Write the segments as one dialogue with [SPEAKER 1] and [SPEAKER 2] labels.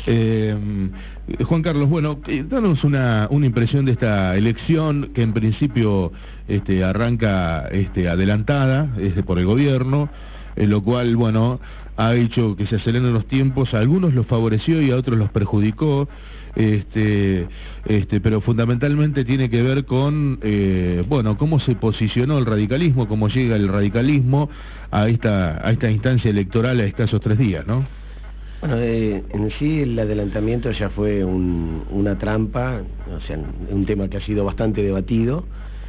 [SPEAKER 1] Juan Carlos, bueno, danos una impresión de esta elección que en principio arranca adelantada por el gobierno, lo cual, bueno, ha hecho que se aceleren los tiempos. A algunos los favoreció y a otros los perjudicó, pero fundamentalmente tiene que ver con, bueno, cómo se posicionó el radicalismo, cómo llega el radicalismo a esta instancia electoral a escasos 3 días, ¿no?
[SPEAKER 2] Bueno, en sí el adelantamiento ya fue una trampa, o sea, un tema que ha sido bastante debatido.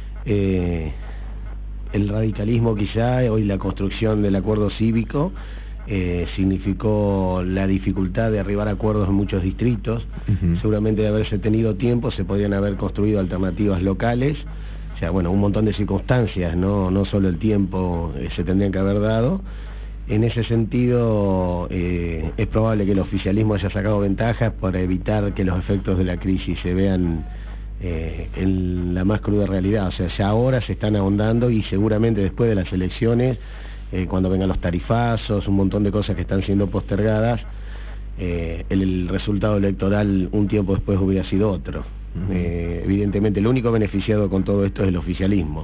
[SPEAKER 2] El radicalismo quizá, hoy la construcción del acuerdo cívico, significó la dificultad de arribar a acuerdos en muchos distritos. Seguramente de haberse tenido tiempo se podrían haber construido alternativas locales, o sea, bueno, un montón de circunstancias, no solo el tiempo se tendrían que haber dado. En ese sentido, es probable que el oficialismo haya sacado ventajas para evitar que los efectos de la crisis se vean en la más cruda realidad. O sea, ya ahora se están ahondando y seguramente después de las elecciones, cuando vengan los tarifazos, un montón de cosas que están siendo postergadas, el resultado electoral un tiempo después hubiera sido otro. Evidentemente, el único beneficiado con todo esto es el oficialismo.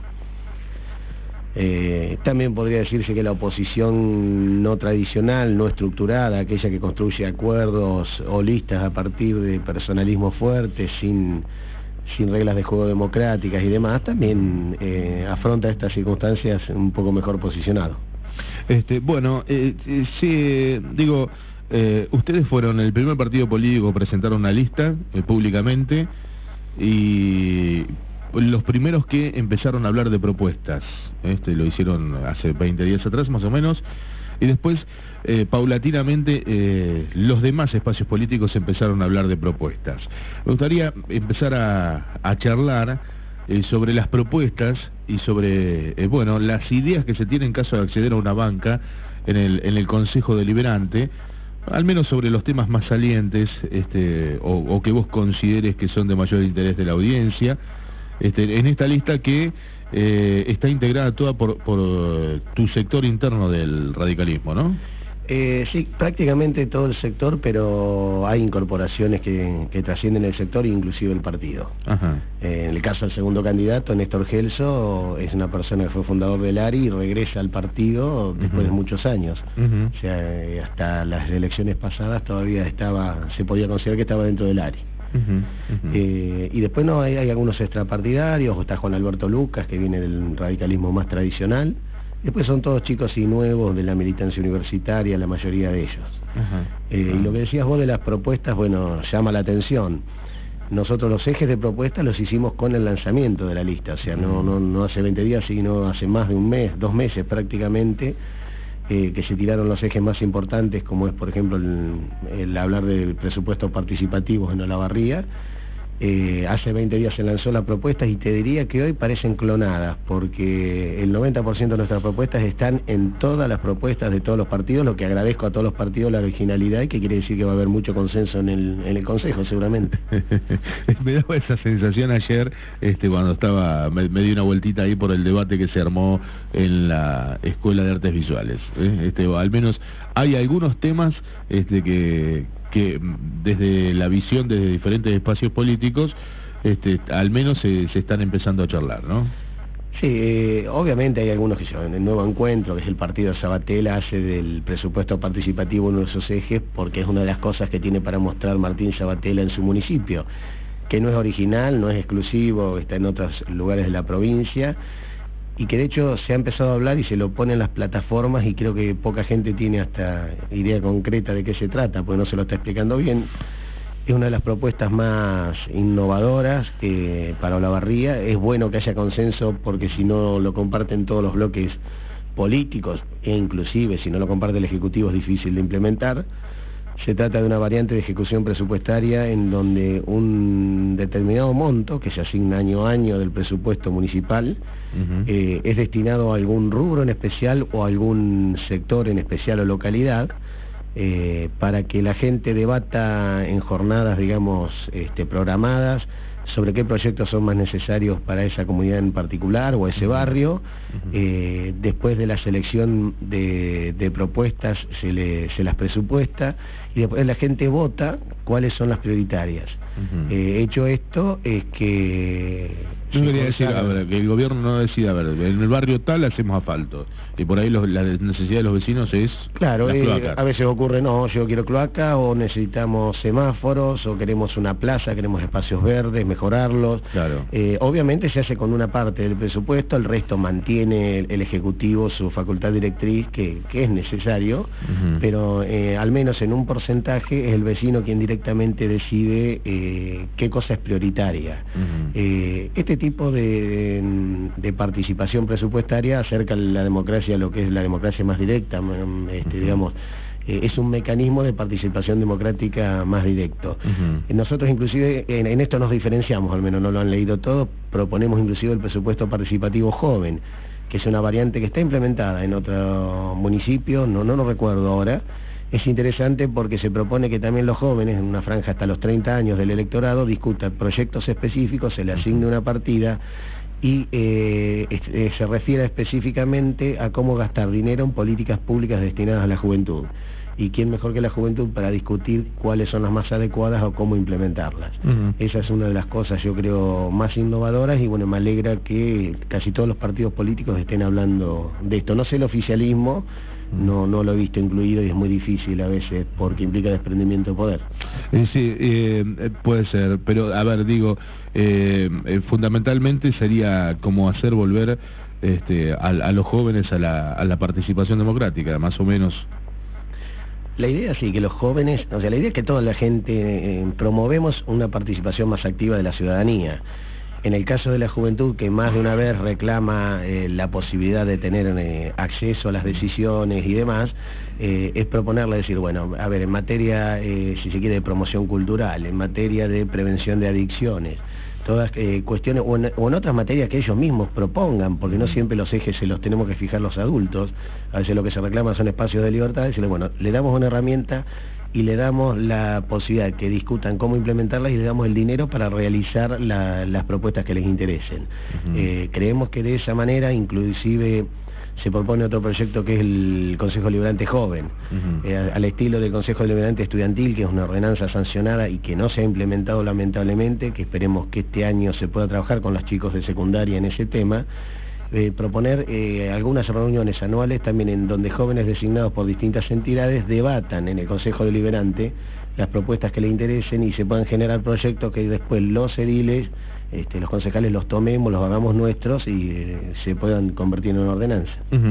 [SPEAKER 2] También podría decirse que la oposición no tradicional, no estructurada, aquella que construye acuerdos o listas a partir de personalismo fuerte, sin reglas de juego democráticas y demás, también afronta estas circunstancias un poco mejor posicionado.
[SPEAKER 1] Bueno, sí, digo, ustedes fueron el primer partido político que presentaron una lista públicamente y los primeros que empezaron a hablar de propuestas. Lo hicieron hace 20 días atrás más o menos, y después paulatinamente los demás espacios políticos empezaron a hablar de propuestas. Me gustaría empezar a charlar sobre las propuestas y sobre bueno, las ideas que se tienen en caso de acceder a una banca en el Consejo Deliberante, al menos sobre los temas más salientes, o que vos consideres que son de mayor interés de la audiencia, en esta lista que está integrada toda por tu sector interno del radicalismo, ¿no?
[SPEAKER 2] Sí, prácticamente todo el sector, pero hay incorporaciones que trascienden el sector, inclusive el partido. En el caso del segundo candidato, Néstor Gelso, es una persona que fue fundador del ARI y regresa al partido después de muchos años. O sea, hasta las elecciones pasadas todavía se podía considerar que estaba dentro del ARI. Y después hay algunos extrapartidarios, está Juan Alberto Lucas, que viene del radicalismo más tradicional. Después son todos chicos y nuevos de la militancia universitaria, la mayoría de ellos. Y lo que decías vos de las propuestas, bueno, llama la atención. Nosotros los ejes de propuestas los hicimos con el lanzamiento de la lista, o sea, no hace 20 días, sino hace más de un mes, 2 meses prácticamente, que se tiraron los ejes más importantes, como es, por ejemplo, el hablar de presupuestos participativos en Olavarría. Hace 20 días se lanzó la propuesta y te diría que hoy parecen clonadas, porque el 90% de nuestras propuestas están en todas las propuestas de todos los partidos, lo que agradezco a todos los partidos la originalidad, y que quiere decir que va a haber mucho consenso en el Consejo, seguramente.
[SPEAKER 1] Me daba esa sensación ayer, cuando me di una vueltita ahí por el debate que se armó en la Escuela de Artes Visuales. Al menos hay algunos temas que desde la visión, desde diferentes espacios políticos, al menos se están empezando a charlar, ¿no?
[SPEAKER 2] Sí, obviamente hay algunos que son el Nuevo Encuentro, que es el partido de Sabatella, hace del presupuesto participativo uno de esos ejes, porque es una de las cosas que tiene para mostrar Martín Sabatella en su municipio, que no es original, no es exclusivo, está en otros lugares de la provincia, y que de hecho se ha empezado a hablar y se lo pone en las plataformas, y creo que poca gente tiene hasta idea concreta de qué se trata, porque no se lo está explicando bien. Es una de las propuestas más innovadoras para Olavarría. Es bueno que haya consenso, porque si no lo comparten todos los bloques políticos, e inclusive si no lo comparte el Ejecutivo, es difícil de implementar. Se trata de una variante de ejecución presupuestaria en donde un determinado monto, que se asigna año a año del presupuesto municipal, es destinado a algún rubro en especial o a algún sector en especial o localidad, para que la gente debata en jornadas, digamos, programadas, sobre qué proyectos son más necesarios para esa comunidad en particular o ese barrio. Después de la selección de propuestas se las presupuesta, y después la gente vota cuáles son las prioritarias. Hecho esto, es que...
[SPEAKER 1] Yo quería decir, a ver, que el gobierno no decida, a ver, en el barrio tal hacemos asfalto, y por ahí la necesidad de los vecinos es...
[SPEAKER 2] Claro, a veces ocurre, no, yo quiero cloaca, o necesitamos semáforos, o queremos una plaza, queremos espacios verdes, mejorarlos.
[SPEAKER 1] Claro.
[SPEAKER 2] Obviamente se hace con una parte del presupuesto, el resto mantiene el Ejecutivo su facultad directriz, que es necesario, pero al menos en un porcentaje es el vecino quien directamente decide qué cosa es prioritaria. Este tipo de participación presupuestaria acerca la democracia a lo que es la democracia más directa, digamos, es un mecanismo de participación democrática más directo. Nosotros inclusive en esto nos diferenciamos, al menos no lo han leído todos, proponemos inclusive el presupuesto participativo joven, que es una variante que está implementada en otro municipio, no lo recuerdo ahora. Es interesante porque se propone que también los jóvenes, en una franja hasta los 30 años del electorado, discutan proyectos específicos, se le asigne una partida y se refiere específicamente a cómo gastar dinero en políticas públicas destinadas a la juventud. Y quién mejor que la juventud para discutir cuáles son las más adecuadas o cómo implementarlas. Esa es una de las cosas, yo creo, más innovadoras, y bueno, me alegra que casi todos los partidos políticos estén hablando de esto. No sé el oficialismo, no lo he visto incluido, y es muy difícil a veces porque implica desprendimiento de poder.
[SPEAKER 1] Sí, puede ser, pero a ver, digo, fundamentalmente sería como hacer volver a los jóvenes a la participación democrática, más o menos.
[SPEAKER 2] La idea sí, que los jóvenes, o sea, la idea es que toda la gente promovemos una participación más activa de la ciudadanía. En el caso de la juventud, que más de una vez reclama la posibilidad de tener acceso a las decisiones y demás, es proponerle decir, bueno, a ver, en materia, si se quiere, de promoción cultural, en materia de prevención de adicciones, todas cuestiones, o en otras materias que ellos mismos propongan, porque no siempre los ejes se los tenemos que fijar los adultos. A veces lo que se reclama son espacios de libertad, decirle, bueno, le damos una herramienta y le damos la posibilidad de que discutan cómo implementarlas, y le damos el dinero para realizar las propuestas que les interesen. Creemos que de esa manera, inclusive, se propone otro proyecto que es el Consejo Deliberante Joven, al estilo del Consejo Deliberante Estudiantil, que es una ordenanza sancionada y que no se ha implementado lamentablemente, que esperemos que este año se pueda trabajar con los chicos de secundaria en ese tema. Proponer algunas reuniones anuales también en donde jóvenes designados por distintas entidades debatan en el Consejo Deliberante las propuestas que les interesen y se puedan generar proyectos que después los ediles, los concejales los tomemos, los hagamos nuestros y se puedan convertir en una ordenanza.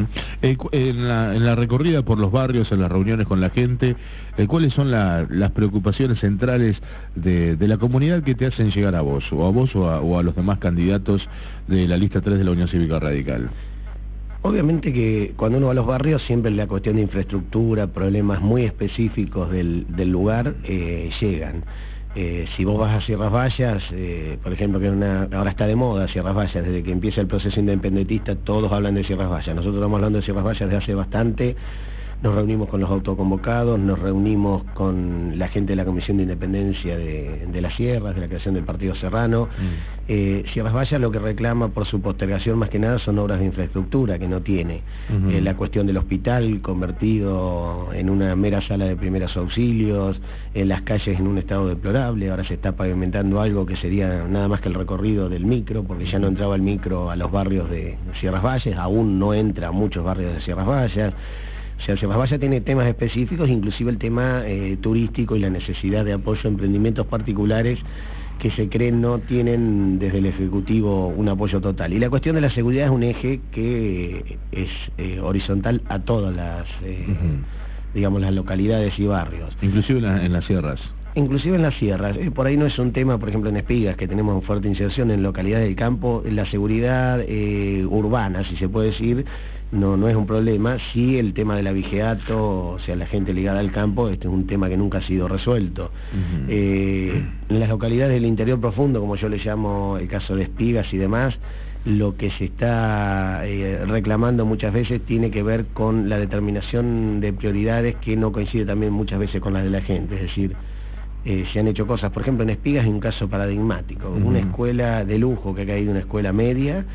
[SPEAKER 1] En la recorrida por los barrios, en las reuniones con la gente, ¿cuáles son las preocupaciones centrales de la comunidad que te hacen llegar a vos o a los demás candidatos de la lista 3 de la Unión Cívica Radical?
[SPEAKER 2] Obviamente que cuando uno va a los barrios, siempre la cuestión de infraestructura, problemas muy específicos del lugar llegan. Si vos vas a Sierras Vallas, por ejemplo, que ahora está de moda Sierras Vallas, desde que empieza el proceso independentista todos hablan de Sierras Vallas. Nosotros estamos hablando de Sierras Vallas desde hace bastante. Nos reunimos con los autoconvocados, nos reunimos con la gente de la Comisión de Independencia de las Sierras, de la creación del Partido Serrano. Sierras Vallas lo que reclama por su postergación más que nada son obras de infraestructura que no tiene. La cuestión del hospital convertido en una mera sala de primeros auxilios, las calles en un estado deplorable. Ahora se está pavimentando algo que sería nada más que el recorrido del micro, porque ya no entraba el micro a los barrios de Sierras Vallas, aún no entra a muchos barrios de Sierras Vallas. O sea, Sierras Vallas tiene temas específicos, inclusive el tema turístico y la necesidad de apoyo a emprendimientos particulares que se creen no tienen desde el Ejecutivo un apoyo total. Y la cuestión de la seguridad es un eje que es horizontal a todas las, digamos, las localidades y barrios.
[SPEAKER 1] Inclusive en las sierras.
[SPEAKER 2] Inclusive en las sierras. Por ahí no es un tema, por ejemplo, en Espigas, que tenemos fuerte inserción en localidades del campo, la seguridad urbana, si se puede decir, no es un problema. Sí, el tema del abigeato, o sea, la gente ligada al campo, este es un tema que nunca ha sido resuelto. En las localidades del interior profundo, como yo le llamo el caso de Espigas y demás, lo que se está reclamando muchas veces tiene que ver con la determinación de prioridades que no coincide también muchas veces con las de la gente. Es decir, se han hecho cosas, por ejemplo en Espigas hay un caso paradigmático, una escuela de lujo que ha caído, una escuela media,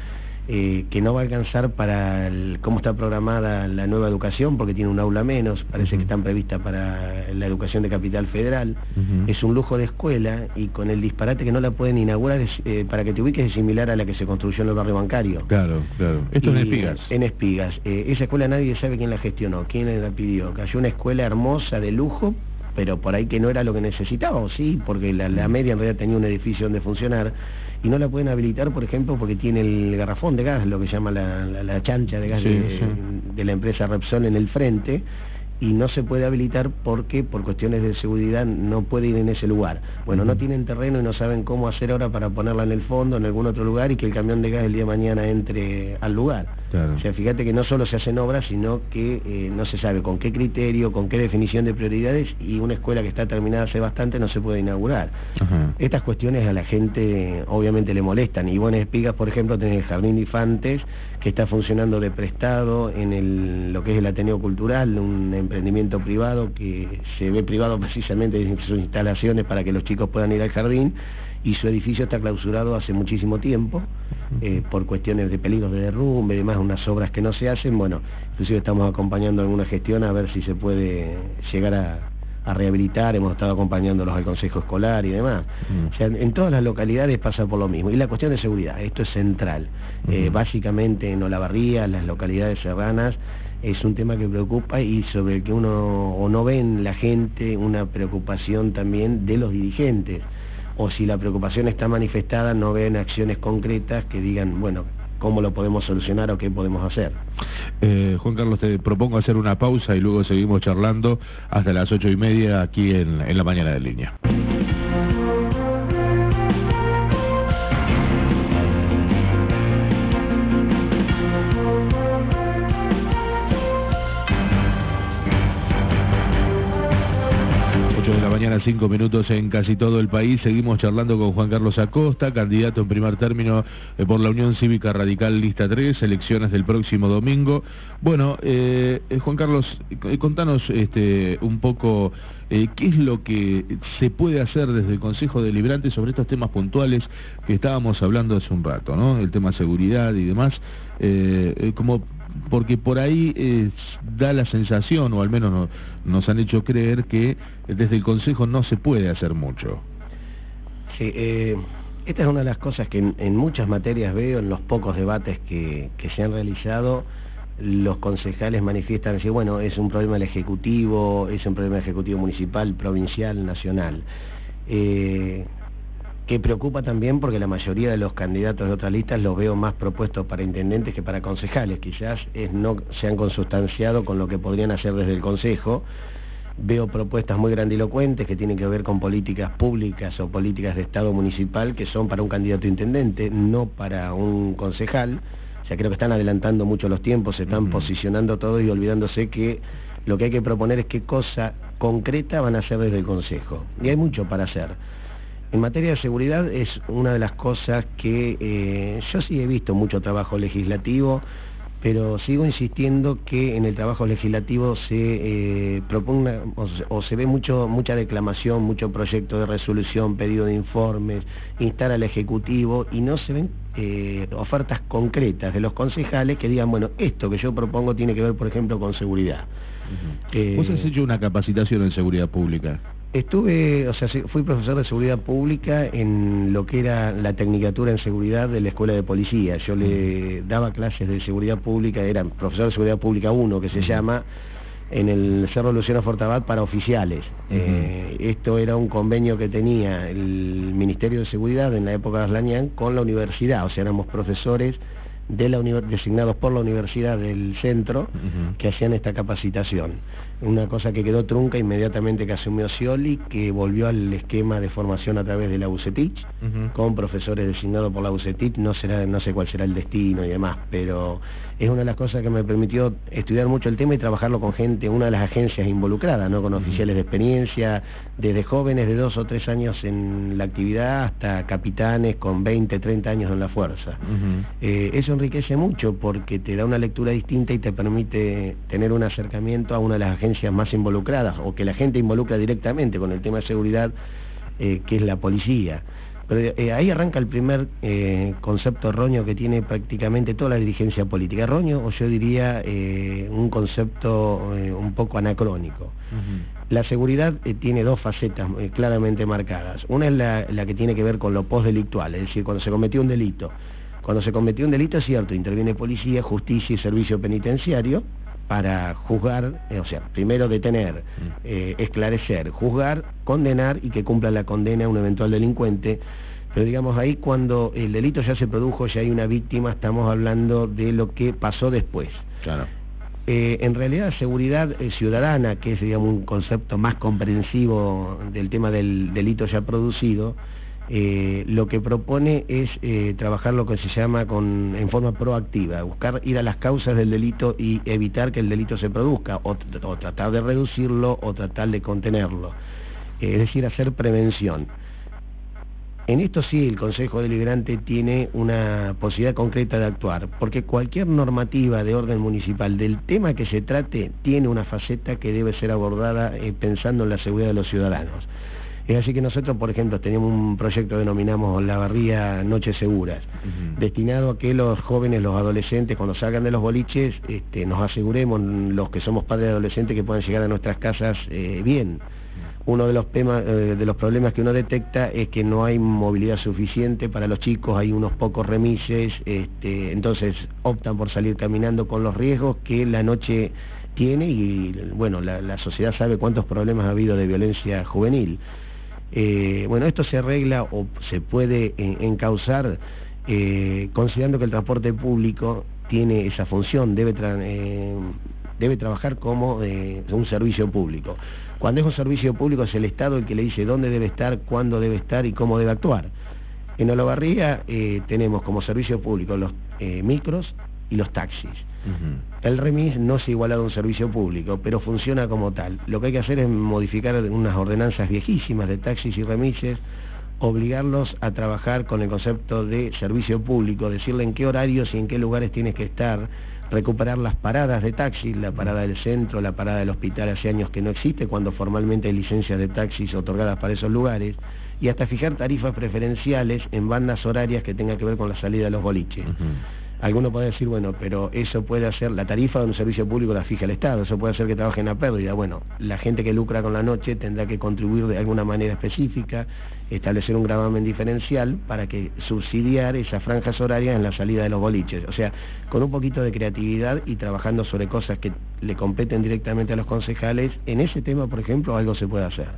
[SPEAKER 2] que no va a alcanzar para cómo está programada la nueva educación, porque tiene un aula menos, parece que están previstas para la educación de Capital Federal. Es un lujo de escuela, y con el disparate que no la pueden inaugurar, para que te ubiques, es similar a la que se construyó en el barrio bancario.
[SPEAKER 1] Claro, claro. Esto es en Espigas.
[SPEAKER 2] En Espigas. Esa escuela nadie sabe quién la gestionó, quién la pidió. Cayó una escuela hermosa, de lujo, pero por ahí que no era lo que necesitaba, o sí, porque la media en realidad tenía un edificio donde funcionar, y no la pueden habilitar, por ejemplo, porque tiene el garrafón de gas, lo que llama la chancha de gas de la empresa Repsol en el frente, y no se puede habilitar porque por cuestiones de seguridad no puede ir en ese lugar. Bueno, no tienen terreno y no saben cómo hacer ahora para ponerla en el fondo, en algún otro lugar, y que el camión de gas el día de mañana entre al lugar. Claro. O sea, fíjate que no solo se hacen obras, sino que no se sabe con qué criterio, con qué definición de prioridades, y una escuela que está terminada hace bastante no se puede inaugurar. Estas cuestiones a la gente obviamente le molestan, y vos en Espigas, por ejemplo, tenés el Jardín de Infantes, que está funcionando de prestado en lo que es el Ateneo Cultural, un emprendimiento privado que se ve privado precisamente en sus instalaciones para que los chicos puedan ir al jardín, y su edificio está clausurado hace muchísimo tiempo, por cuestiones de peligros de derrumbe y demás, unas obras que no se hacen. Bueno, inclusive estamos acompañando alguna gestión a ver si se puede llegar a rehabilitar, hemos estado acompañándolos al Consejo Escolar y demás. O sea, en todas las localidades pasa por lo mismo. Y la cuestión de seguridad, esto es central. Básicamente en Olavarría, las localidades serranas, es un tema que preocupa, y sobre el que uno o no ve en la gente una preocupación también de los dirigentes, o si la preocupación está manifestada, no ven acciones concretas que digan, bueno, cómo lo podemos solucionar o qué podemos hacer.
[SPEAKER 1] Juan Carlos, te propongo hacer una pausa y luego seguimos charlando hasta las 8:30 aquí en La Mañana de Línea. Mañana 5 minutos en casi todo el país. Seguimos charlando con Juan Carlos Acosta, candidato en primer término por la Unión Cívica Radical Lista 3, elecciones del próximo domingo. Bueno, Juan Carlos, contanos un poco qué es lo que se puede hacer desde el Consejo Deliberante sobre estos temas puntuales que estábamos hablando hace un rato, ¿no? El tema seguridad y demás, porque por ahí da la sensación, o al menos nos han hecho creer, que desde el Consejo no se puede hacer mucho.
[SPEAKER 2] Sí, esta es una de las cosas que en muchas materias veo, en los pocos debates que se han realizado, los concejales manifiestan, decir, bueno, es un problema del Ejecutivo, es un problema del Ejecutivo municipal, provincial, nacional. Que preocupa también porque la mayoría de los candidatos de otras listas los veo más propuestos para intendentes que para concejales. Quizás no se han consustanciado con lo que podrían hacer desde el Consejo. Veo propuestas muy grandilocuentes que tienen que ver con políticas públicas o políticas de Estado municipal que son para un candidato a intendente, no para un concejal. O sea, creo que están adelantando mucho los tiempos, se están posicionando todos y olvidándose que lo que hay que proponer es qué cosa concreta van a hacer desde el Consejo. Y hay mucho para hacer. En materia de seguridad es una de las cosas que yo sí he visto mucho trabajo legislativo, pero sigo insistiendo que en el trabajo legislativo se propone o se ve mucha declamación, mucho proyecto de resolución, pedido de informes, instar al Ejecutivo, y no se ven ofertas concretas de los concejales que digan, bueno, esto que yo propongo tiene que ver, por ejemplo, con seguridad.
[SPEAKER 1] ¿Vos has hecho una capacitación en seguridad pública?
[SPEAKER 2] Fui profesor de seguridad pública en lo que era la tecnicatura en seguridad de la Escuela de Policía. Yo le daba clases de seguridad pública, era profesor de seguridad pública 1, que se llama, en el Cerro Luciano Fortabat para oficiales. Esto era un convenio que tenía el Ministerio de Seguridad en la época de Aslañán con la universidad, o sea, éramos profesores designados por la universidad del centro que hacían esta capacitación. Una cosa que quedó trunca inmediatamente que asumió Scioli, que volvió al esquema de formación a través de la UCETIC, con profesores designados por la UCETIC. No sé cuál será el destino y demás, pero es una de las cosas que me permitió estudiar mucho el tema y trabajarlo con gente, una de las agencias involucradas, ¿no? Con oficiales de experiencia, desde jóvenes de 2 o 3 años en la actividad hasta capitanes con 20, 30 años en la fuerza. Eso enriquece mucho porque te da una lectura distinta y te permite tener un acercamiento a una de las agencias más involucradas, o que la gente involucra directamente con el tema de seguridad, que es la policía. Pero ahí arranca el primer concepto erróneo que tiene prácticamente toda la dirigencia política. Erróneo, o yo diría un concepto un poco anacrónico. La seguridad tiene dos facetas claramente marcadas. Una es la que tiene que ver con lo postdelictual, es decir, cuando se cometió un delito. Cuando se cometió un delito, es cierto, interviene policía, justicia y servicio penitenciario para juzgar, o sea, primero detener, esclarecer, juzgar, condenar y que cumpla la condena a un eventual delincuente. Pero digamos, ahí cuando el delito ya se produjo, ya hay una víctima, estamos hablando de lo que pasó después.
[SPEAKER 1] Claro.
[SPEAKER 2] En realidad, seguridad ciudadana, que es, digamos, un concepto más comprensivo del tema del delito ya producido, lo que propone es trabajar lo que se llama en forma proactiva, buscar ir a las causas del delito y evitar que el delito se produzca, o tratar de reducirlo o tratar de contenerlo, es decir, hacer prevención. En esto sí, el Consejo Deliberante tiene una posibilidad concreta de actuar, porque cualquier normativa de orden municipal del tema que se trate tiene una faceta que debe ser abordada pensando en la seguridad de los ciudadanos. Es así que nosotros, por ejemplo, tenemos un proyecto que denominamos Olavarría Noches Seguras, destinado a que los jóvenes, los adolescentes, cuando salgan de los boliches, nos aseguremos, los que somos padres de adolescentes, que puedan llegar a nuestras casas bien. Uno de los problemas que uno detecta es que no hay movilidad suficiente para los chicos, hay unos pocos remises, entonces optan por salir caminando con los riesgos que la noche tiene y, bueno, la sociedad sabe cuántos problemas ha habido de violencia juvenil. Bueno, esto se arregla o se puede encauzar considerando que el transporte público tiene esa función, debe trabajar como un servicio público. Cuando es un servicio público es el Estado el que le dice dónde debe estar, cuándo debe estar y cómo debe actuar. En Olavarría tenemos como servicio público los micros y los taxis. El remis no es igualado a un servicio público, pero funciona como tal. Lo que hay que hacer es modificar unas ordenanzas viejísimas de taxis y remises, obligarlos a trabajar con el concepto de servicio público, decirle en qué horarios y en qué lugares tienes que estar, recuperar las paradas de taxi, la parada del centro, la parada del hospital, hace años que no existe, cuando formalmente hay licencias de taxis otorgadas para esos lugares, y hasta fijar tarifas preferenciales en bandas horarias que tengan que ver con la salida de los boliches. Alguno puede decir, bueno, pero eso puede hacer, la tarifa de un servicio público la fija el Estado, eso puede hacer que trabajen a pérdida. Bueno, la gente que lucra con la noche tendrá que contribuir de alguna manera específica, establecer un gravamen diferencial para que subsidiar esas franjas horarias en la salida de los boliches. O sea, con un poquito de creatividad y trabajando sobre cosas que le competen directamente a los concejales, en ese tema, por ejemplo, algo se puede hacer.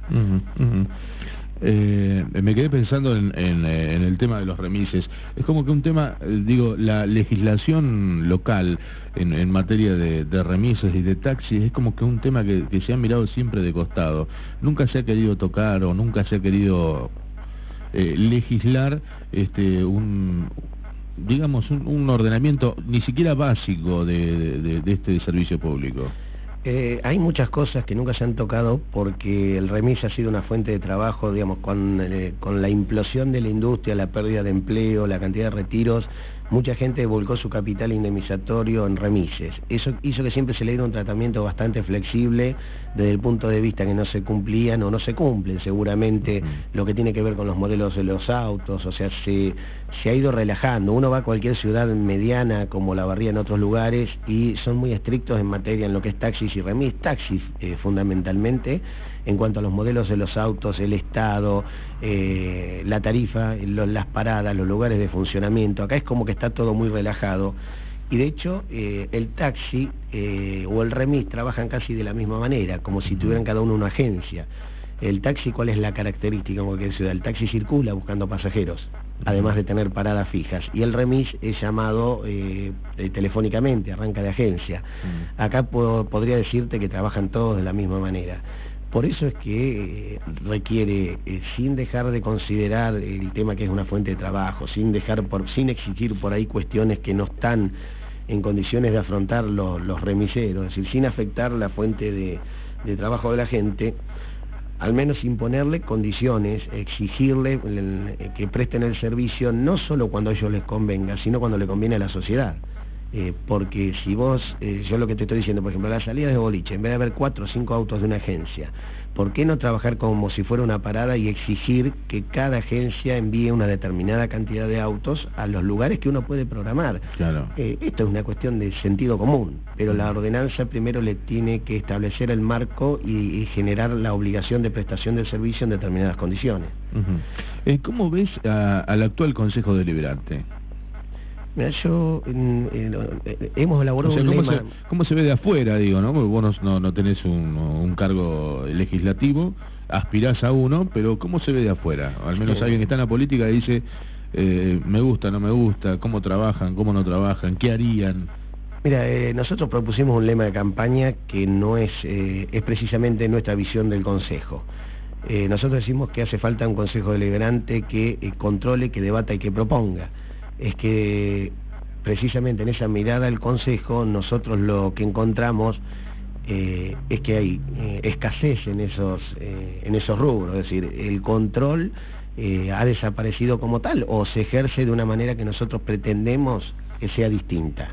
[SPEAKER 1] Me quedé pensando en el tema de los remises. Es como que un tema, digo, la legislación local en materia de remises y de taxis es como que un tema que se ha mirado siempre de costado. Nunca se ha querido tocar o nunca se ha querido legislar un ordenamiento ni siquiera básico de este servicio público.
[SPEAKER 2] Hay muchas cosas que nunca se han tocado porque el remis ha sido una fuente de trabajo, digamos, con la implosión de la industria, la pérdida de empleo, la cantidad de retiros, mucha gente volcó su capital indemnizatorio en remises. Eso hizo que siempre se le diera un tratamiento bastante flexible desde el punto de vista que no se cumplían o no se cumplen seguramente lo que tiene que ver con los modelos de los autos, o sea, se ha ido relajando. Uno va a cualquier ciudad mediana como Olavarría en otros lugares y son muy estrictos en materia en lo que es taxis y remis, taxis fundamentalmente, en cuanto a los modelos de los autos, el estado, la tarifa, las paradas, los lugares de funcionamiento. Acá es como que está todo muy relajado y de hecho el taxi o el remis trabajan casi de la misma manera, como si tuvieran cada uno una agencia. El taxi, ¿cuál es la característica en cualquier ciudad? El taxi circula buscando pasajeros, además de tener paradas fijas. Y el remis es llamado telefónicamente, arranca de agencia. Acá podría decirte que trabajan todos de la misma manera. Por eso es que requiere, sin dejar de considerar el tema que es una fuente de trabajo, sin exigir por ahí cuestiones que no están en condiciones de afrontar los remiseros, es decir, sin afectar la fuente de trabajo de la gente, al menos imponerle condiciones, exigirle que presten el servicio no solo cuando a ellos les convenga, sino cuando le conviene a la sociedad. Porque si vos, yo lo que te estoy diciendo, por ejemplo, a la salida de boliche, en vez de haber 4 o 5 autos de una agencia, ¿por qué no trabajar como si fuera una parada y exigir que cada agencia envíe una determinada cantidad de autos a los lugares que uno puede programar?
[SPEAKER 1] Claro.
[SPEAKER 2] Esto es una cuestión de sentido común, pero la ordenanza primero le tiene que establecer el marco y generar la obligación de prestación del servicio en determinadas condiciones.
[SPEAKER 1] ¿Cómo ves al actual Consejo Deliberante?
[SPEAKER 2] Mira, hemos elaborado un lema...
[SPEAKER 1] ¿Cómo se ve de afuera, digo, no? Porque vos no tenés un cargo legislativo, aspirás a uno, pero ¿cómo se ve de afuera? Al menos alguien que está en la política y dice, me gusta, no me gusta, cómo trabajan, cómo no trabajan, qué harían.
[SPEAKER 2] Mira, nosotros propusimos un lema de campaña que no es precisamente nuestra visión del Consejo. Nosotros decimos que hace falta un Consejo Deliberante que controle, que debata y que proponga. Es que precisamente en esa mirada del Consejo nosotros lo que encontramos es que hay escasez en esos rubros, es decir, el control ha desaparecido como tal o se ejerce de una manera que nosotros pretendemos que sea distinta.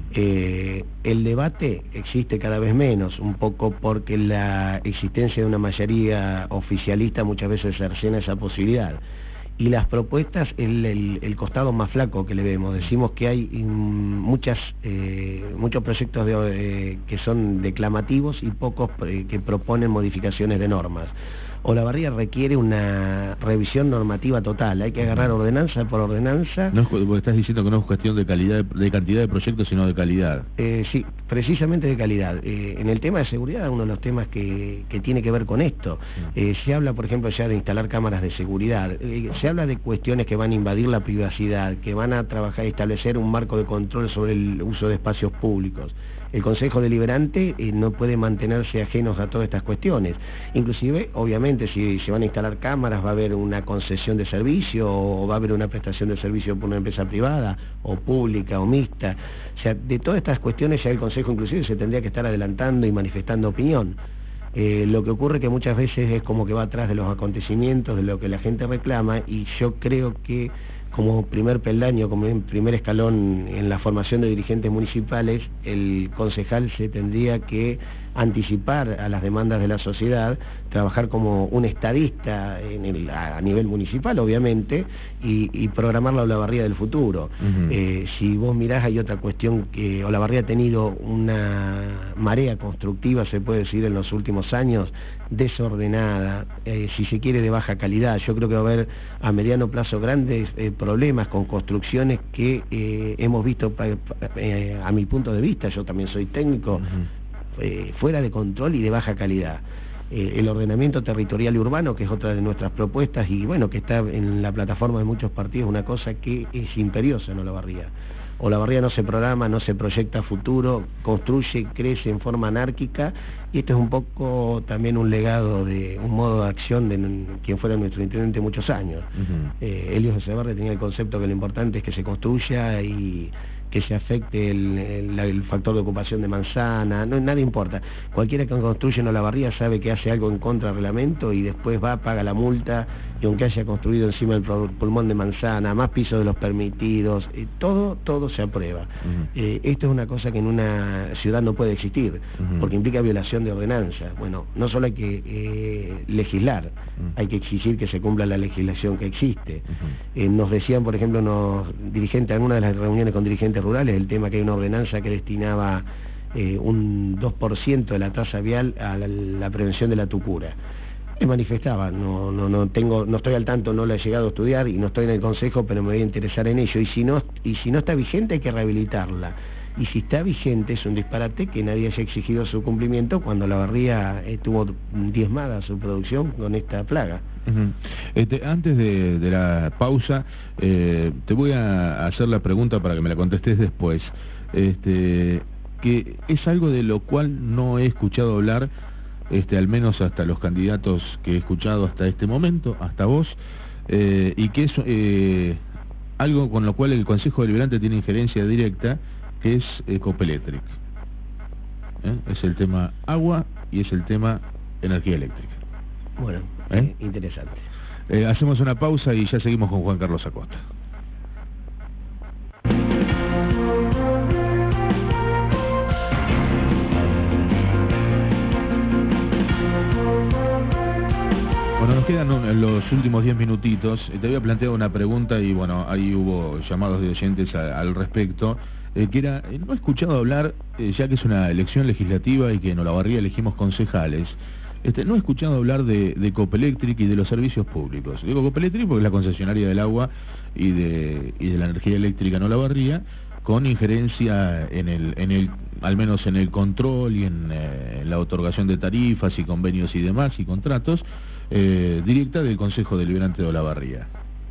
[SPEAKER 2] El debate existe cada vez menos, un poco porque la existencia de una mayoría oficialista muchas veces cercena esa posibilidad. Y las propuestas, el costado más flaco que le vemos. Decimos que hay muchos proyectos que son declamativos y pocos que proponen modificaciones de normas. Olavarría requiere una revisión normativa total, hay que agarrar ordenanza por ordenanza.
[SPEAKER 1] No, porque estás diciendo que no es cuestión de calidad, de cantidad de proyectos, sino de calidad.
[SPEAKER 2] Sí, precisamente de calidad. En el tema de seguridad, uno de los temas que tiene que ver con esto, se habla, por ejemplo, ya de instalar cámaras de seguridad, se habla de cuestiones que van a invadir la privacidad, que van a trabajar y establecer un marco de control sobre el uso de espacios públicos. El Consejo Deliberante no puede mantenerse ajenos a todas estas cuestiones. Inclusive, obviamente, si se van a instalar cámaras, va a haber una concesión de servicio o va a haber una prestación de servicio por una empresa privada o pública o mixta. O sea, de todas estas cuestiones ya el Consejo inclusive se tendría que estar adelantando y manifestando opinión. Lo que ocurre que muchas veces es como que va atrás de los acontecimientos, de lo que la gente reclama, y yo creo que como primer peldaño, como primer escalón en la formación de dirigentes municipales, el concejal se tendría que anticipar a las demandas de la sociedad, trabajar como un estadista a nivel municipal, obviamente, y programar la Olavarría del futuro. Si vos mirás, hay otra cuestión, que Olavarría ha tenido una marea constructiva, se puede decir, en los últimos años, desordenada, si se quiere de baja calidad. Yo creo que va a haber a mediano plazo grandes problemas con construcciones que hemos visto, a mi punto de vista, yo también soy técnico, fuera de control y de baja calidad. El ordenamiento territorial y urbano, que es otra de nuestras propuestas y bueno, que está en la plataforma de muchos partidos, una cosa que es imperiosa en Olavarría. Olavarría no se programa, no se proyecta a futuro, construye, crece en forma anárquica, y esto es un poco también un legado de un modo de acción de quien fuera nuestro intendente muchos años. Helios Echeverri tenía el concepto que lo importante es que se construya y que se afecte el factor de ocupación de manzana, no, nada importa. Cualquiera que construye en Olavarría sabe que hace algo en contra del reglamento y después va, paga la multa, y aunque haya construido encima del pulmón de manzana, más pisos de los permitidos, todo se aprueba. Esto es una cosa que en una ciudad no puede existir, porque implica violación de ordenanza. Bueno, no solo hay que legislar, hay que exigir que se cumpla la legislación que existe. Nos decían, por ejemplo, dirigentes, algunas de las reuniones con dirigentes rurales, el tema que hay una ordenanza que destinaba un 2% de la tasa vial a la prevención de la tucura. Me manifestaba, no estoy al tanto, no lo he llegado a estudiar y no estoy en el consejo, pero me voy a interesar en ello. Y si no está vigente, hay que rehabilitarla. Y si está vigente, es un disparate que nadie haya exigido su cumplimiento cuando Olavarría tuvo diezmada su producción con esta plaga.
[SPEAKER 1] Antes de la pausa, te voy a hacer la pregunta para que me la contestes después, que es algo de lo cual no he escuchado hablar, al menos hasta los candidatos que he escuchado hasta este momento, hasta vos, y que es algo con lo cual el Consejo Deliberante tiene injerencia directa, que es Copeléctric. Es el tema agua y es el tema energía eléctrica.
[SPEAKER 2] Bueno, interesante.
[SPEAKER 1] Hacemos una pausa y ya seguimos con Juan Carlos Acosta. los últimos 10 minutitos, te había planteado una pregunta y bueno, ahí hubo llamados de oyentes al respecto, que era, no he escuchado hablar, ya que es una elección legislativa y que en Olavarría elegimos concejales, no he escuchado hablar de Copelectric y de los servicios públicos. Digo Copelectric porque es la concesionaria del agua y de la energía eléctrica en Olavarría, con injerencia al menos en el control y en la otorgación de tarifas y convenios y demás y contratos, directa del Consejo Deliberante de Olavarría.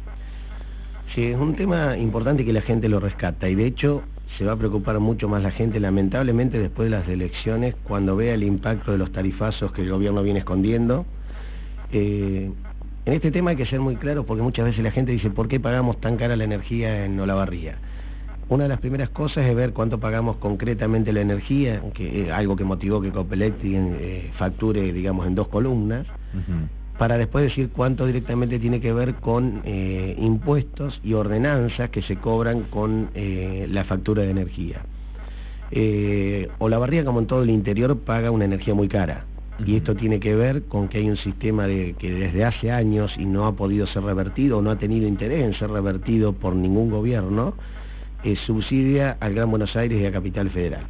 [SPEAKER 2] Sí, es un tema importante que la gente lo rescata y de hecho se va a preocupar mucho más la gente, lamentablemente, después de las elecciones, cuando vea el impacto de los tarifazos que el gobierno viene escondiendo. En este tema hay que ser muy claro porque muchas veces la gente dice, ¿por qué pagamos tan cara la energía en Olavarría? Una de las primeras cosas es ver cuánto pagamos concretamente la energía, que es algo que motivó que Copelectric facture, digamos, en 2 columnas, para después decir cuánto directamente tiene que ver con impuestos y ordenanzas que se cobran con la factura de energía. Olavarría, como en todo el interior, paga una energía muy cara. Y esto tiene que ver con que hay un sistema que desde hace años y no ha podido ser revertido, o no ha tenido interés en ser revertido por ningún gobierno, subsidia al Gran Buenos Aires y a Capital Federal.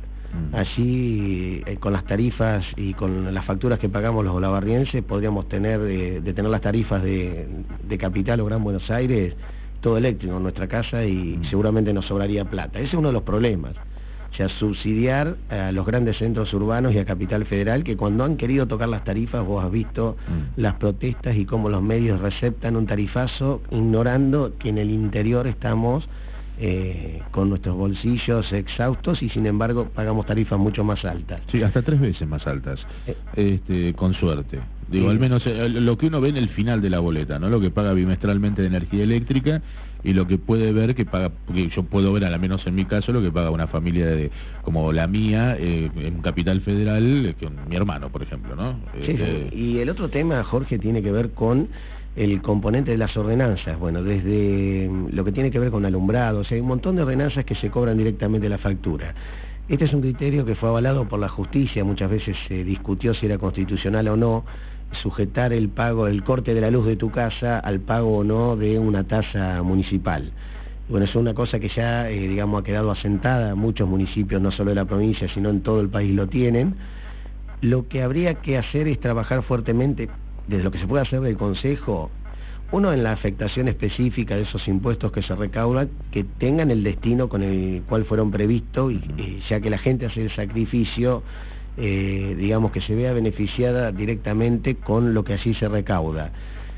[SPEAKER 2] Allí, con las tarifas y con las facturas que pagamos los olavarrienses, podríamos tener, de tener las tarifas de Capital o Gran Buenos Aires, todo eléctrico en nuestra casa y seguramente nos sobraría plata. Ese es uno de los problemas. O sea, subsidiar a los grandes centros urbanos y a Capital Federal, que cuando han querido tocar las tarifas, vos has visto las protestas y cómo los medios receptan un tarifazo, ignorando que en el interior estamos con nuestros bolsillos exhaustos y sin embargo pagamos tarifas mucho más altas.
[SPEAKER 1] Sí, hasta 3 veces más altas, con suerte. Digo, al menos lo que uno ve en el final de la boleta, ¿no? Lo que paga bimestralmente de energía eléctrica y lo que puede ver que paga, porque yo puedo ver, al menos en mi caso, lo que paga una familia como la mía, en Capital Federal, con mi hermano, por ejemplo, ¿no?
[SPEAKER 2] Sí, sí. Y el otro tema, Jorge, tiene que ver con el componente de las ordenanzas, bueno, desde lo que tiene que ver con alumbrado, o sea, hay un montón de ordenanzas que se cobran directamente de la factura. Este es un criterio que fue avalado por la justicia, muchas veces se discutió si era constitucional o no, sujetar el pago, el corte de la luz de tu casa al pago o no de una tasa municipal. Bueno, es una cosa que ya, digamos, ha quedado asentada, muchos municipios, no solo de la provincia, sino en todo el país lo tienen. Lo que habría que hacer es trabajar fuertemente, desde lo que se puede hacer del Consejo, uno en la afectación específica de esos impuestos que se recaudan, que tengan el destino con el cual fueron previstos, y ya que la gente hace el sacrificio, digamos que se vea beneficiada directamente con lo que allí se recauda.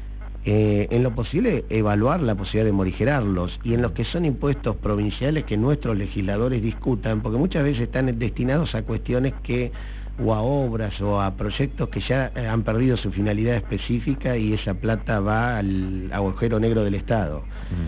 [SPEAKER 2] En lo posible, evaluar la posibilidad de morigerarlos, y en los que son impuestos provinciales que nuestros legisladores discutan, porque muchas veces están destinados a cuestiones o a obras o a proyectos que ya han perdido su finalidad específica y esa plata va al agujero negro del Estado.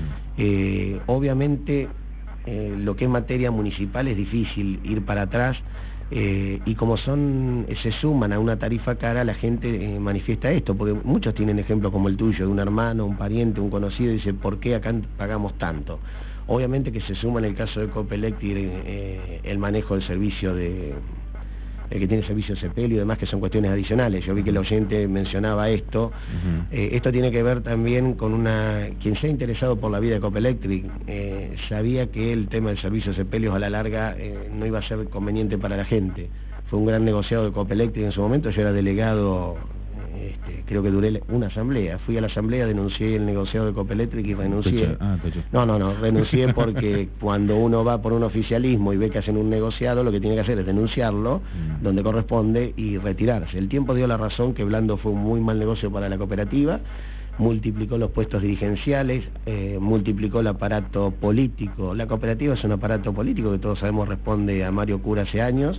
[SPEAKER 2] Obviamente lo que es materia municipal es difícil ir para atrás, y como se suman a una tarifa cara, la gente manifiesta esto, porque muchos tienen ejemplos como el tuyo, de un hermano, un pariente, un conocido, y dice, ¿por qué acá pagamos tanto? Obviamente que se suma en el caso de Copelectric el manejo del servicio el que tiene servicio sepelio y demás, que son cuestiones adicionales. Yo vi que el oyente mencionaba esto. Esto tiene que ver también con quien se ha interesado por la vida de Copelectric, sabía que el tema del servicio sepelios a la larga no iba a ser conveniente para la gente. Fue un gran negociado de Copelectric en su momento. Yo era delegado, creo que duré una asamblea. Fui a la asamblea, denuncié el negociado de Copelectric y renuncié. No, renuncié porque cuando uno va por un oficialismo y ve que hacen un negociado, lo que tiene que hacer es denunciarlo donde corresponde y retirarse. El tiempo dio la razón que Blando fue un muy mal negocio para la cooperativa, multiplicó los puestos dirigenciales, multiplicó el aparato político. La cooperativa es un aparato político que todos sabemos responde a Mario Cura hace años,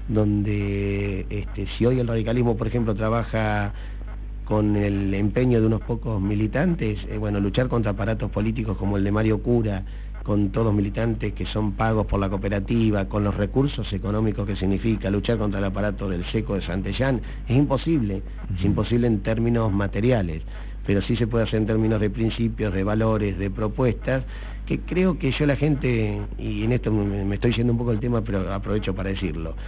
[SPEAKER 2] donde si hoy el radicalismo, por ejemplo, trabaja con el empeño de unos pocos militantes, bueno, luchar contra aparatos políticos como el de Mario Cura, con todos militantes que son pagos por la cooperativa, con los recursos económicos que significa luchar contra el aparato del Seco de Santillán, es imposible en términos materiales, pero sí se puede hacer en términos de principios, de valores, de propuestas, que creo que la gente, y en esto me estoy yendo un poco del tema, pero aprovecho para decirlo,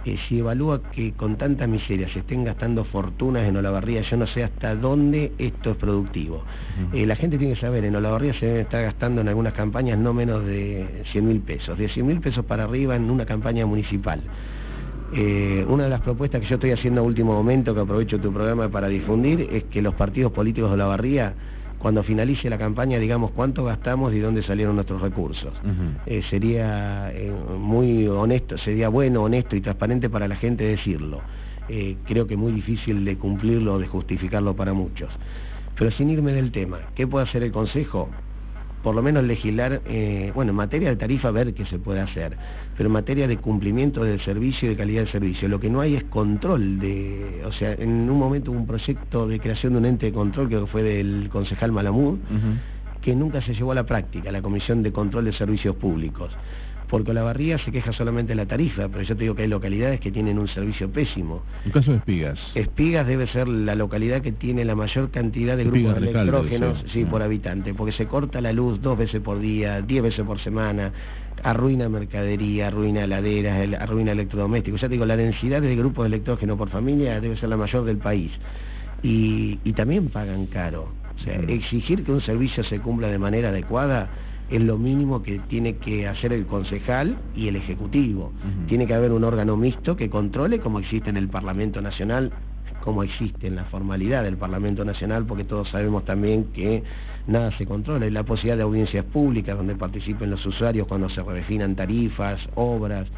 [SPEAKER 2] si evalúa que con tanta miseria se estén gastando fortunas en Olavarría, yo no sé hasta dónde esto es productivo. La gente tiene que saber, en Olavarría se debe estar gastando en algunas campañas no menos de 100.000 pesos, de 100.000 pesos para arriba en una campaña municipal. Una de las propuestas que yo estoy haciendo a último momento, que aprovecho tu programa para difundir, es que los partidos políticos de Olavarría, cuando finalice la campaña, digamos cuánto gastamos y dónde salieron nuestros recursos. Sería muy honesto, sería bueno, honesto y transparente para la gente decirlo. Creo que es muy difícil de cumplirlo o de justificarlo para muchos. Pero sin irme del tema, ¿qué puede hacer el Consejo? Por lo menos legislar, bueno, en materia de tarifa ver qué se puede hacer, pero en materia de cumplimiento del servicio y de calidad del servicio, lo que no hay es control de, o sea, en un momento hubo un proyecto de creación de un ente de control, que fue del concejal Malamud, que nunca se llevó a la práctica, la Comisión de Control de Servicios Públicos, porque Olavarría se queja solamente de la tarifa, pero yo te digo que hay localidades que tienen un servicio pésimo.
[SPEAKER 1] El caso de Espigas.
[SPEAKER 2] Espigas debe ser la localidad que tiene la mayor cantidad de grupos de electrógenos por habitante, porque se corta la luz 2 veces por día, 10 veces por semana, arruina mercadería, arruina heladeras, arruina electrodomésticos. Ya te digo, la densidad de grupos de electrógeno por familia debe ser la mayor del país. Y también pagan caro. O sea, exigir que un servicio se cumpla de manera adecuada es lo mínimo que tiene que hacer el concejal y el Ejecutivo. Tiene que haber un órgano mixto que controle, como existe en el Parlamento Nacional, como existe en la formalidad del Parlamento Nacional, porque todos sabemos también que nada se controla. Y la posibilidad de audiencias públicas donde participen los usuarios cuando se redefinan tarifas, obras.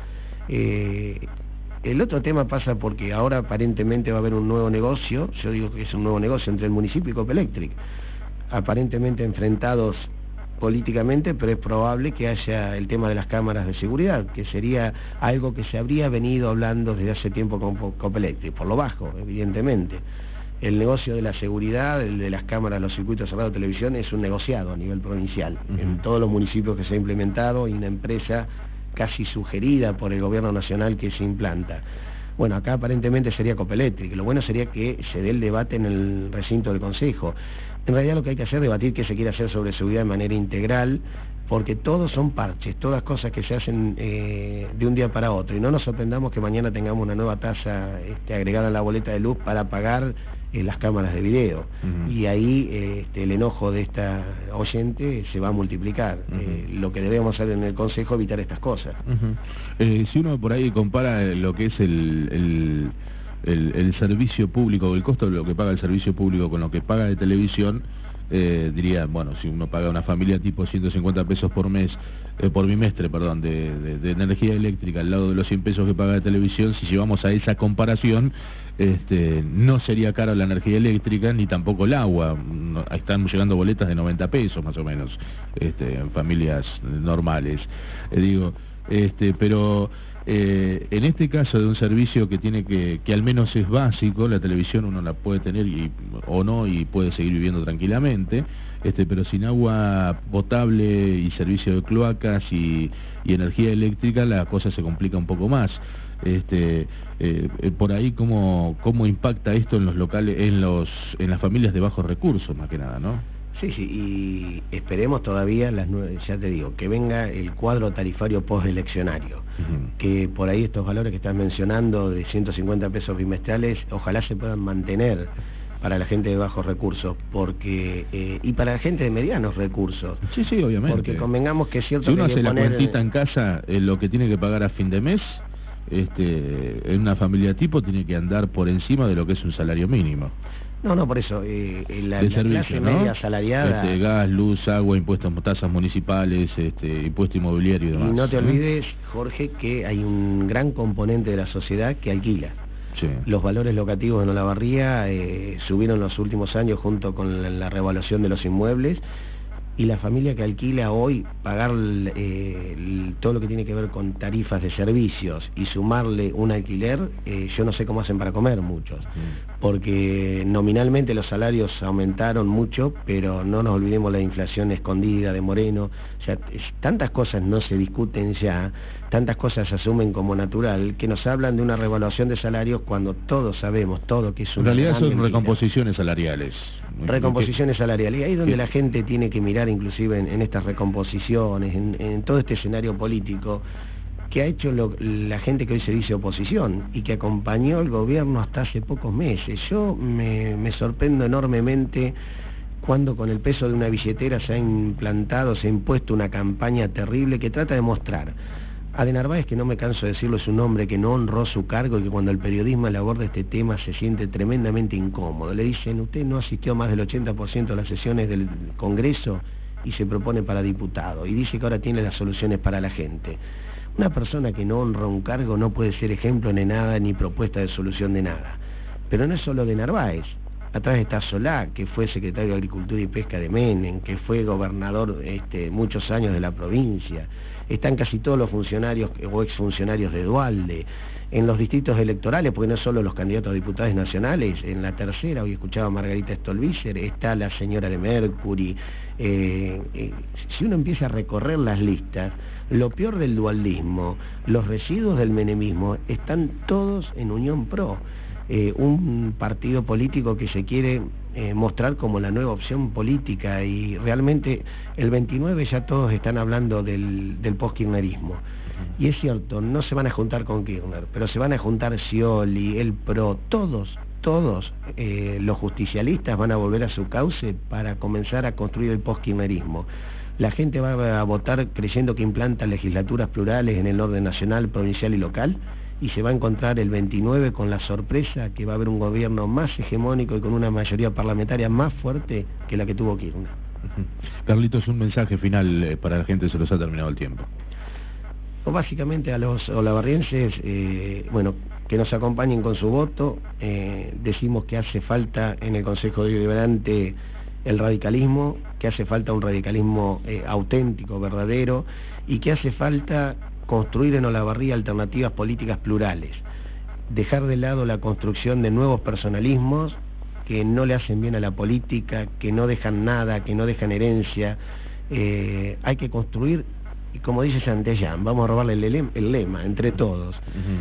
[SPEAKER 2] El otro tema pasa porque ahora aparentemente va a haber un nuevo negocio, yo digo que es un nuevo negocio entre el municipio y Copelectric, aparentemente enfrentados políticamente, pero es probable que haya el tema de las cámaras de seguridad, que sería algo que se habría venido hablando desde hace tiempo con Copelectric, por lo bajo, evidentemente. El negocio de la seguridad, el de las cámaras, los circuitos cerrados de televisión, es un negociado a nivel provincial. En todos los municipios que se ha implementado hay una empresa casi sugerida por el gobierno nacional que se implanta. Bueno, acá aparentemente sería Copelectric. Lo bueno sería que se dé el debate en el recinto del Consejo. En realidad lo que hay que hacer es debatir qué se quiere hacer sobre seguridad de manera integral, porque todos son parches, todas cosas que se hacen de un día para otro. Y no nos sorprendamos que mañana tengamos una nueva tasa agregada a la boleta de luz para pagar las cámaras de video. Y ahí el enojo de esta oyente se va a multiplicar. Lo que debemos hacer en el Consejo es evitar estas cosas.
[SPEAKER 1] Si uno por ahí compara lo que es el servicio público, o el costo de lo que paga el servicio público con lo que paga de televisión, diría, bueno, si uno paga una familia tipo 150 pesos por mes, por bimestre, perdón, de energía eléctrica al lado de los 100 pesos que paga de televisión, si llevamos a esa comparación, no sería cara la energía eléctrica ni tampoco el agua. Están llegando boletas de 90 pesos más o menos, en familias normales. Pero en este caso de un servicio que tiene que al menos es básico, la televisión uno la puede tener o no y puede seguir viviendo tranquilamente, pero sin agua potable y servicio de cloacas y energía eléctrica la cosa se complica un poco más. Por ahí cómo impacta esto en los locales, en las familias de bajos recursos más que nada, ¿no?
[SPEAKER 2] Sí, y esperemos todavía, ya te digo, que venga el cuadro tarifario posteleccionario, que por ahí estos valores que estás mencionando de 150 pesos bimestrales, ojalá se puedan mantener para la gente de bajos recursos, porque y para la gente de medianos recursos.
[SPEAKER 1] Sí, obviamente.
[SPEAKER 2] Porque convengamos que es cierto que
[SPEAKER 1] si uno hace la cuentita en casa, lo que tiene que pagar a fin de mes, en una familia tipo tiene que andar por encima de lo que es un salario mínimo.
[SPEAKER 2] No, por eso, la clase
[SPEAKER 1] ¿no?
[SPEAKER 2] media asalariada...
[SPEAKER 1] gas, luz, agua, impuestos, tasas municipales, impuesto inmobiliario y demás.
[SPEAKER 2] Y no te olvides, Jorge, que hay un gran componente de la sociedad que alquila. Sí. Los valores locativos en Olavarría subieron los últimos años junto con la revaluación de los inmuebles, y la familia que alquila hoy, pagar todo lo que tiene que ver con tarifas de servicios y sumarle un alquiler, yo no sé cómo hacen para comer muchos, porque nominalmente los salarios aumentaron mucho, pero no nos olvidemos la inflación escondida de Moreno. O sea, tantas cosas no se discuten ya, tantas cosas se asumen como natural, que nos hablan de una revaluación de salarios cuando todos sabemos, que es una...
[SPEAKER 1] En realidad son recomposiciones salariales.
[SPEAKER 2] Recomposiciones salariales, y ahí es donde la gente tiene que mirar, inclusive en estas recomposiciones, en todo este escenario político, que ha hecho la gente que hoy se dice oposición y que acompañó al gobierno hasta hace pocos meses. Yo me sorprendo enormemente cuando con el peso de una billetera se ha impuesto una campaña terrible que trata de mostrar a de Narváez, que no me canso de decirlo, es un hombre que no honró su cargo y que cuando el periodismo le aborda este tema se siente tremendamente incómodo. Le dicen, usted no asistió más del 80% de las sesiones del Congreso y se propone para diputado, y dice que ahora tiene las soluciones para la gente. Una persona que no honra un cargo no puede ser ejemplo de nada ni propuesta de solución de nada. Pero no es solo de Narváez. Atrás está Solá, que fue secretario de Agricultura y Pesca de Menem, que fue gobernador muchos años de la provincia. Están casi todos los funcionarios o exfuncionarios de Duhalde. En los distritos electorales, porque no solo los candidatos a diputados nacionales, en la tercera, hoy escuchaba a Margarita Stolbizer, está la señora de Mercury. Si uno empieza a recorrer las listas, lo peor del dualdismo, los residuos del menemismo, están todos en Unión Pro. Un partido político que se quiere mostrar como la nueva opción política, y realmente el 29 ya todos están hablando del post-kirchnerismo. Y es cierto, no se van a juntar con Kirchner, pero se van a juntar Scioli, el PRO, todos los justicialistas van a volver a su cauce para comenzar a construir el post-kirchnerismo. La gente va a votar creyendo que implanta legislaturas plurales en el orden nacional, provincial y local, y se va a encontrar el 29 con la sorpresa que va a haber un gobierno más hegemónico y con una mayoría parlamentaria más fuerte que la que tuvo Kirchner.
[SPEAKER 1] Carlitos, un mensaje final para la gente, se nos ha terminado el tiempo.
[SPEAKER 2] Básicamente a los olavarrienses, que nos acompañen con su voto. Decimos que hace falta en el Consejo Deliberante el radicalismo, que hace falta un radicalismo auténtico, verdadero, y que hace falta construir en Olavarría alternativas políticas plurales, dejar de lado la construcción de nuevos personalismos que no le hacen bien a la política, que no dejan nada, que no dejan herencia. Hay que construir, y como dice Santillán, vamos a robarle el lema entre todos,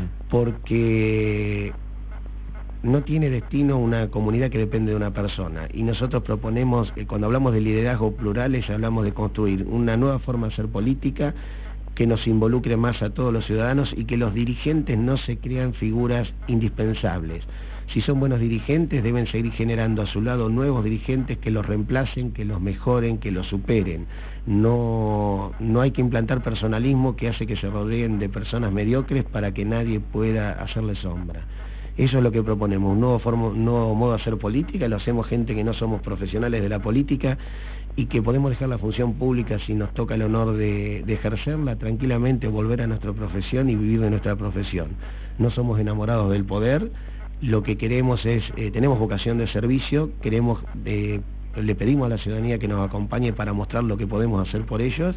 [SPEAKER 2] porque no tiene destino una comunidad que depende de una persona, y nosotros proponemos, cuando hablamos de liderazgo plurales, hablamos de construir una nueva forma de hacer política que nos involucre más a todos los ciudadanos y que los dirigentes no se crean figuras indispensables. Si son buenos dirigentes, deben seguir generando a su lado nuevos dirigentes que los reemplacen, que los mejoren, que los superen. No hay que implantar personalismo que hace que se rodeen de personas mediocres para que nadie pueda hacerle sombra. Eso es lo que proponemos, un nuevo modo de hacer política. Lo hacemos gente que no somos profesionales de la política y que podemos dejar la función pública, si nos toca el honor de ejercerla, tranquilamente volver a nuestra profesión y vivir de nuestra profesión. No somos enamorados del poder, lo que queremos es, tenemos vocación de servicio, le pedimos a la ciudadanía que nos acompañe para mostrar lo que podemos hacer por ellos,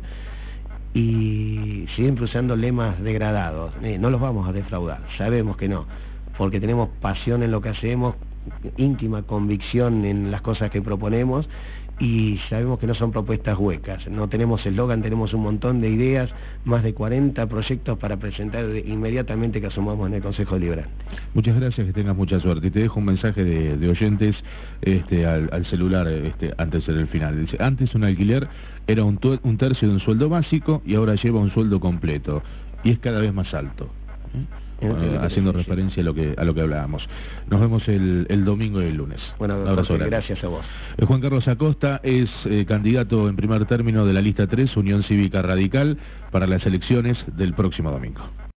[SPEAKER 2] y siempre usando lemas degradados. No los vamos a defraudar, sabemos que no, porque tenemos pasión en lo que hacemos, íntima convicción en las cosas que proponemos, y sabemos que no son propuestas huecas. No tenemos eslogan, tenemos un montón de ideas, más de 40 proyectos para presentar inmediatamente que asumamos en el Consejo Deliberante.
[SPEAKER 1] Muchas gracias, que tengas mucha suerte. Y te dejo un mensaje de oyentes al celular antes del final. Dice, antes un alquiler era un tercio de un sueldo básico y ahora lleva un sueldo completo y es cada vez más alto. Haciendo referencia a lo que hablábamos. Nos vemos el domingo y el lunes.
[SPEAKER 2] Bueno,
[SPEAKER 1] abrazo,
[SPEAKER 2] gracias a vos.
[SPEAKER 1] Juan Carlos Acosta es candidato en primer término de la lista 3, Unión Cívica Radical, para las elecciones del próximo domingo.